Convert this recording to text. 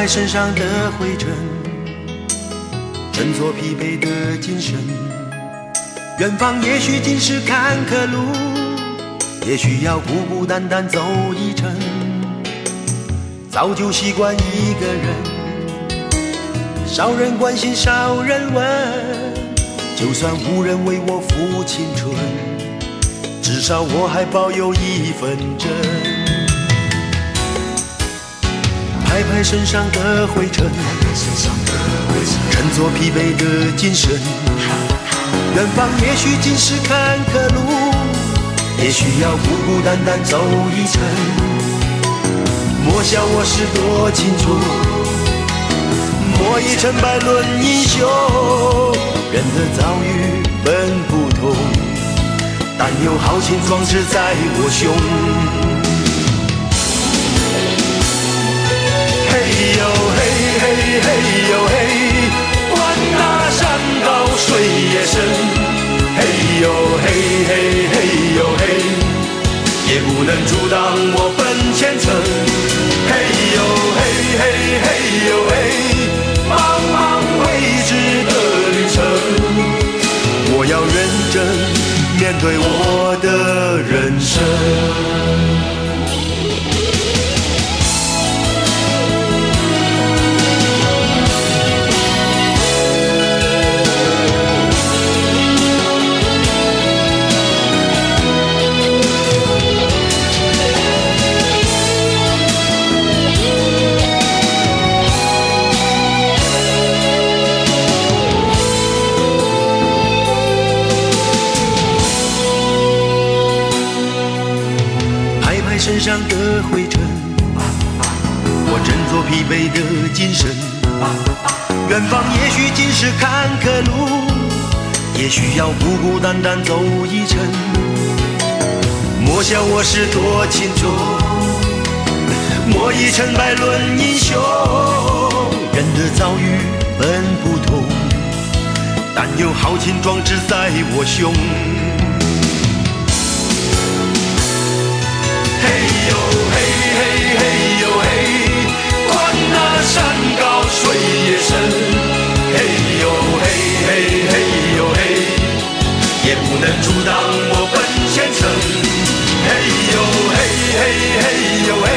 拍身上的灰尘，振作疲惫的精神。远方也许尽是坎坷路，也许要孤孤单单走一程。早就习惯一个人，少人关心少人问，就算无人为我付青春，至少我还保有一分真。拍拍身上的灰尘，振作疲惫的精神。远方也许尽是坎坷路，也许要孤孤单单走一程。莫笑我是多情种，莫以成败论英雄。人的遭遇本不同，但有豪情壮志在我胸。嘿呦嘿嘿嘿呦嘿，管那山高水也深。嘿呦嘿嘿嘿呦嘿，也不能阻挡我奔前程。嘿呦嘿嘿嘿呦嘿，茫茫未知的旅程，我要认真面对我的人生。身上的灰尘，我振作疲惫的精神。远方也许尽是坎坷路，也许要孤孤单单走一程。莫笑我是多情种，莫以成败论英雄。人的遭遇本不同，但有豪情壮志在我胸。嘿呦嘿嘿嘿呦嘿，管那山高水也深。嘿呦嘿嘿嘿呦嘿，也不能阻挡我奔前程。嘿呦嘿嘿嘿呦嘿，